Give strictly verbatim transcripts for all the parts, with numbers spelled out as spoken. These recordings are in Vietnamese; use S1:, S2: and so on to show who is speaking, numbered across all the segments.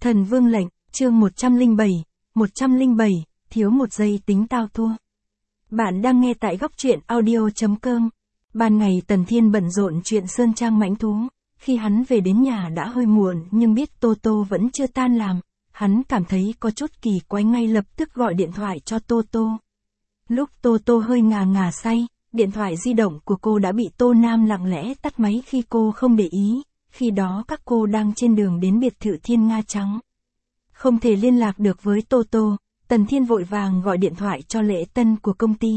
S1: Thần Vương lệnh, chương một trăm lẻ bảy, một trăm lẻ bảy, thiếu một giây tính tao thua. Bạn đang nghe tại góc truyện audio chấm com. Ban ngày Tần Thiên bận rộn chuyện sơn trang mãnh thú, khi hắn về đến nhà đã hơi muộn nhưng biết Tô Tô vẫn chưa tan làm, hắn cảm thấy có chút kỳ quái ngay lập tức gọi điện thoại cho Tô Tô. Lúc Tô Tô hơi ngà ngà say, điện thoại di động của cô đã bị Tô Nam lặng lẽ tắt máy khi cô không để ý, khi đó các cô đang trên đường đến biệt thự Thiên Nga Trắng. Không thể liên lạc được với Tô Tô, Tần Thiên vội vàng gọi điện thoại cho Lễ Tân của công ty.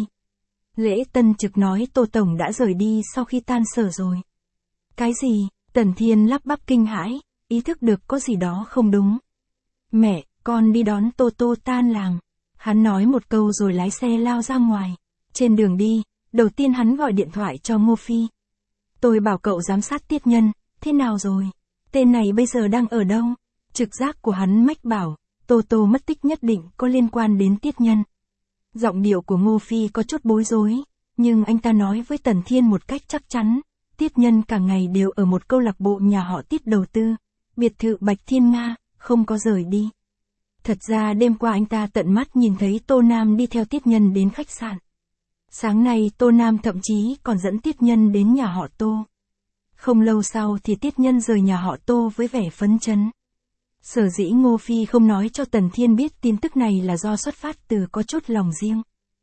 S1: Lễ Tân trực nói Tô Tổng đã rời đi sau khi tan sở rồi. Cái gì? Tần Thiên lắp bắp kinh hãi, ý thức được có gì đó không đúng. Mẹ, con đi đón Tô Tô tan làm. Hắn nói một câu rồi lái xe lao ra ngoài. Trên đường đi, đầu tiên hắn gọi điện thoại cho Ngô Phi. Tôi bảo cậu giám sát Tiết Nhân, thế nào rồi? Tên này bây giờ đang ở đâu? Trực giác của hắn mách bảo, Tô Tô mất tích nhất định có liên quan đến Tiết Nhân. Giọng điệu của Ngô Phi có chút bối rối, nhưng anh ta nói với Tần Thiên một cách chắc chắn, Tiết Nhân cả ngày đều ở một câu lạc bộ nhà họ Tiết đầu tư, biệt thự Bạch Thiên Nga, không có rời đi. Thật ra đêm qua anh ta tận mắt nhìn thấy Tô Nam đi theo Tiết Nhân đến khách sạn. Sáng nay Tô Nam thậm chí còn dẫn Tiết Nhân đến nhà họ Tô. Không lâu sau thì Tiết Nhân rời nhà họ Tô với vẻ phấn chấn. Sở dĩ Ngô Phi không nói cho Tần Thiên biết tin tức này là do xuất phát từ có chút lòng riêng.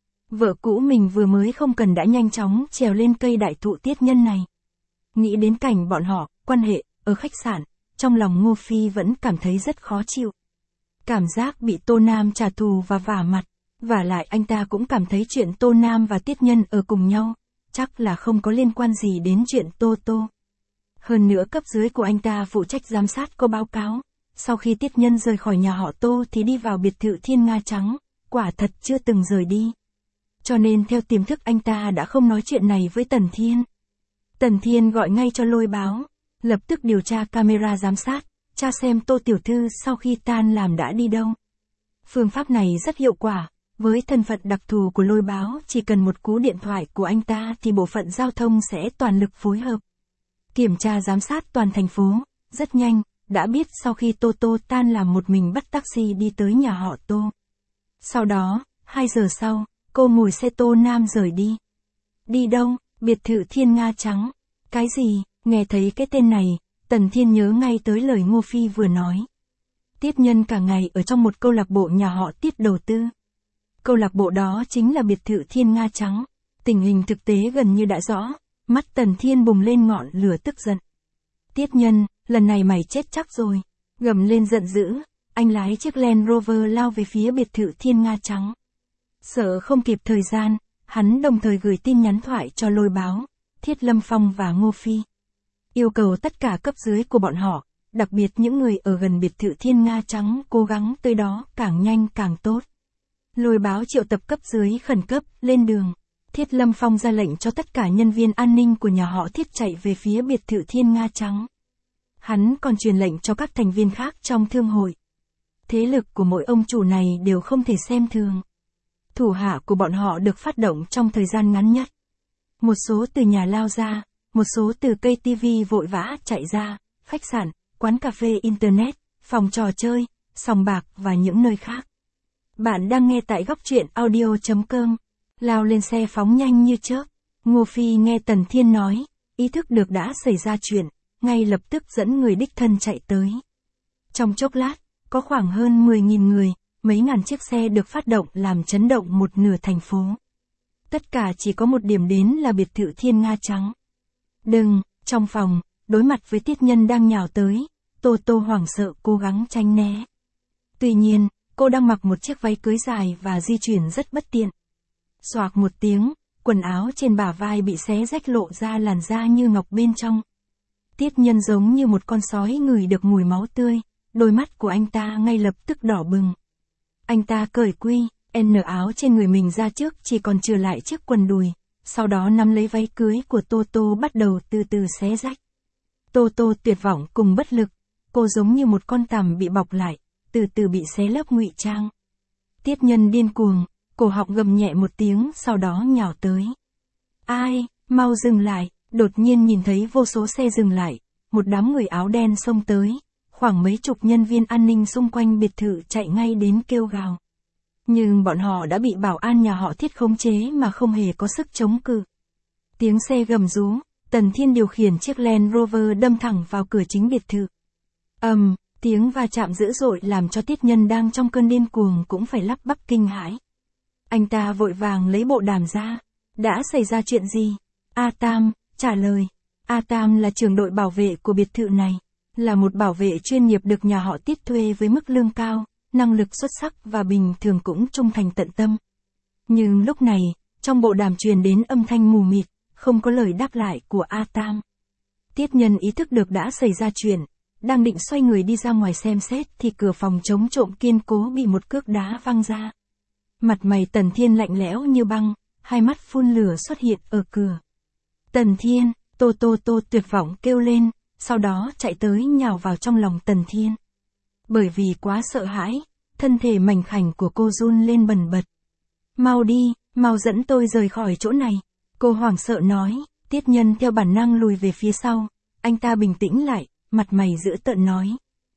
S1: Vợ cũ mình vừa mới không cần đã nhanh chóng trèo lên cây đại thụ Tiết Nhân này. Nghĩ đến cảnh bọn họ, quan hệ, ở khách sạn, trong lòng Ngô Phi vẫn cảm thấy rất khó chịu. Cảm giác bị Tô Nam trả thù và vả mặt, vả lại anh ta cũng cảm thấy chuyện Tô Nam và Tiết Nhân ở cùng nhau, chắc là không có liên quan gì đến chuyện Tô Tô. Hơn nữa cấp dưới của anh ta phụ trách giám sát có báo cáo, sau khi Tiết Nhân rời khỏi nhà họ Tô thì đi vào biệt thự Thiên Nga Trắng, quả thật chưa từng rời đi. Cho nên theo tiềm thức anh ta đã không nói chuyện này với Tần Thiên. Tần Thiên gọi ngay cho Lôi Báo, lập tức điều tra camera giám sát, tra xem Tô Tiểu Thư sau khi tan làm đã đi đâu. Phương pháp này rất hiệu quả, với thân phận đặc thù của Lôi Báo chỉ cần một cú điện thoại của anh ta thì bộ phận giao thông sẽ toàn lực phối hợp. Kiểm tra giám sát toàn thành phố, rất nhanh, đã biết sau khi Tô Tô tan làm một mình bắt taxi đi tới nhà họ Tô. Sau đó, hai giờ sau, cô ngồi xe Tô Nam rời đi. Đi đâu? Biệt thự Thiên Nga Trắng. Cái gì? Nghe thấy cái tên này, Tần Thiên nhớ ngay tới lời Ngô Phi vừa nói. Tiết Nhân cả ngày ở trong một câu lạc bộ nhà họ Tiết đầu tư. Câu lạc bộ đó chính là biệt thự Thiên Nga Trắng. Tình hình thực tế gần như đã rõ, mắt Tần Thiên bùng lên ngọn lửa tức giận. Tiết Nhân, lần này mày chết chắc rồi. Gầm lên giận dữ, anh lái chiếc Land Rover lao về phía biệt thự Thiên Nga Trắng. Sợ không kịp thời gian, hắn đồng thời gửi tin nhắn thoại cho Lôi Báo, Thiết Lâm Phong và Ngô Phi. Yêu cầu tất cả cấp dưới của bọn họ, đặc biệt những người ở gần biệt thự Thiên Nga Trắng cố gắng tới đó càng nhanh càng tốt. Lôi Báo triệu tập cấp dưới khẩn cấp, lên đường. Thiết Lâm Phong ra lệnh cho tất cả nhân viên an ninh của nhà họ Thiết chạy về phía biệt thự Thiên Nga Trắng. Hắn còn truyền lệnh cho các thành viên khác trong thương hội. Thế lực của mỗi ông chủ này đều không thể xem thường. Thủ hạ của bọn họ được phát động trong thời gian ngắn nhất. Một số từ nhà lao ra, một số từ cây tivi vội vã chạy ra, khách sạn, quán cà phê internet, phòng trò chơi, sòng bạc và những nơi khác. Bạn đang nghe tại góc truyện audio chấm com. Lao lên xe phóng nhanh như chớp. Ngô Phi nghe Tần Thiên nói, ý thức được đã xảy ra chuyện, ngay lập tức dẫn người đích thân chạy tới. Trong chốc lát, có khoảng hơn mười nghìn người, mấy ngàn chiếc xe được phát động làm chấn động một nửa thành phố. Tất cả chỉ có một điểm đến là biệt thự Thiên Nga Trắng. Đừng, trong phòng, đối mặt với Tiết Nhân đang nhào tới, Tô Tô hoảng sợ cố gắng tránh né. Tuy nhiên, cô đang mặc một chiếc váy cưới dài và di chuyển rất bất tiện. Xoạc một tiếng, quần áo trên bả vai bị xé rách lộ ra làn da như ngọc bên trong. Tiết Nhân giống như một con sói ngửi được mùi máu tươi, đôi mắt của anh ta ngay lập tức đỏ bừng. Anh ta cởi quy, N áo trên người mình ra trước chỉ còn trừ lại chiếc quần đùi, sau đó nắm lấy váy cưới của Tô Tô bắt đầu từ từ xé rách. Tô Tô tuyệt vọng cùng bất lực, cô giống như một con tằm bị bọc lại, từ từ bị xé lớp ngụy trang. Tiết Nhân điên cuồng, cổ họng gầm nhẹ một tiếng sau đó nhào tới. Ai, mau dừng lại, đột nhiên nhìn thấy vô số xe dừng lại, một đám người áo đen xông tới, khoảng mấy chục nhân viên an ninh xung quanh biệt thự chạy ngay đến kêu gào. Nhưng bọn họ đã bị bảo an nhà họ Thiết khống chế mà không hề có sức chống cự. Tiếng xe gầm rú, Tần Thiên điều khiển chiếc Land Rover đâm thẳng vào cửa chính biệt thự. ầm, um, tiếng va chạm dữ dội làm cho Tiết Nhân đang trong cơn điên cuồng cũng phải lắp bắp kinh hãi. Anh ta vội vàng lấy bộ đàm ra. Đã xảy ra chuyện gì? A Tam trả lời. A Tam là trưởng đội bảo vệ của biệt thự này, là một bảo vệ chuyên nghiệp được nhà họ Tiết thuê với mức lương cao, năng lực xuất sắc và bình thường cũng trung thành tận tâm. Nhưng lúc này, trong bộ đàm truyền đến âm thanh mù mịt, không có lời đáp lại của A Tam. Tiết Nhân ý thức được đã xảy ra chuyện, đang định xoay người đi ra ngoài xem xét thì cửa phòng chống trộm kiên cố bị một cước đá văng ra. Mặt mày Tần Thiên lạnh lẽo như băng, hai mắt phun lửa xuất hiện ở cửa. Tần Thiên, Tô Tô Tô tuyệt vọng kêu lên, sau đó chạy tới nhào vào trong lòng Tần Thiên. Bởi vì quá sợ hãi, thân thể mảnh khảnh của cô run lên bần bật. Mau đi, mau dẫn tôi rời khỏi chỗ này. Cô hoảng sợ nói. Tiết Nhân theo bản năng lùi về phía sau. Anh ta bình tĩnh lại, mặt mày dữ tợn nói.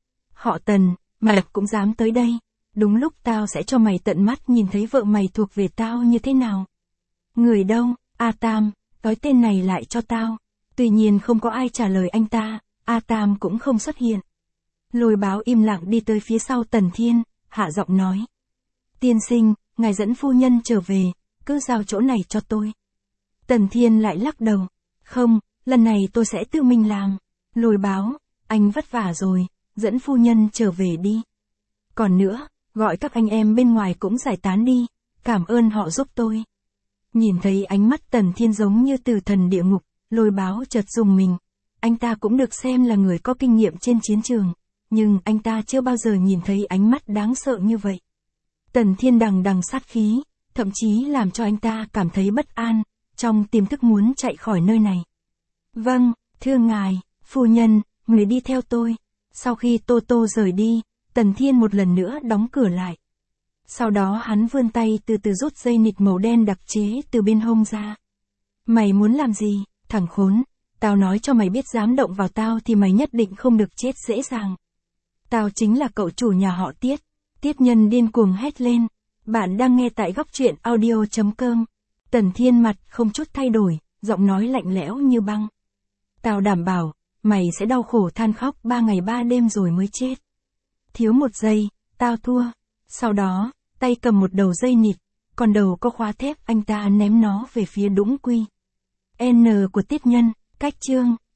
S1: Họ Tần, mày cũng dám tới đây. Đúng lúc tao sẽ cho mày tận mắt nhìn thấy vợ mày thuộc về tao như thế nào. Người đâu? A Tam, nói tên này lại cho tao. Tuy nhiên không có ai trả lời anh ta, A Tam cũng không xuất hiện. Lôi Báo im lặng đi tới phía sau Tần Thiên, hạ giọng nói. Tiên sinh, ngài dẫn phu nhân trở về, cứ giao chỗ này cho tôi. Tần Thiên lại lắc đầu. Không, lần này tôi sẽ tự mình làm. Lôi Báo, anh vất vả rồi, dẫn phu nhân trở về đi. Còn nữa, gọi các anh em bên ngoài cũng giải tán đi, cảm ơn họ giúp tôi. Nhìn thấy ánh mắt Tần Thiên giống như từ thần địa ngục, Lôi Báo chợt rùng mình. Anh ta cũng được xem là người có kinh nghiệm trên chiến trường, nhưng anh ta chưa bao giờ nhìn thấy ánh mắt đáng sợ như vậy. Tần Thiên đằng đằng sát khí, thậm chí làm cho anh ta cảm thấy bất an, trong tiềm thức muốn chạy khỏi nơi này. Vâng, thưa ngài, phu nhân, người đi theo tôi. Sau khi Tô Tô rời đi, Tần Thiên một lần nữa đóng cửa lại. Sau đó hắn vươn tay từ từ rút dây nịt màu đen đặc chế từ bên hông ra. Mày muốn làm gì, thằng khốn? Tao nói cho mày biết dám động vào tao thì mày nhất định không được chết dễ dàng. Tao chính là cậu chủ nhà họ Tiết. Tiết Nhân điên cuồng hét lên. Bạn đang nghe tại góc truyện audio chấm com. Tần Thiên mặt không chút thay đổi, giọng nói lạnh lẽo như băng. Tao đảm bảo, mày sẽ đau khổ than khóc ba ngày ba đêm rồi mới chết. Thiếu một giây, tao thua. Sau đó, tay cầm một đầu dây nịt, còn đầu có khóa thép anh ta ném nó về phía Đũng Quy. N của Tiết Nhân, cách chương.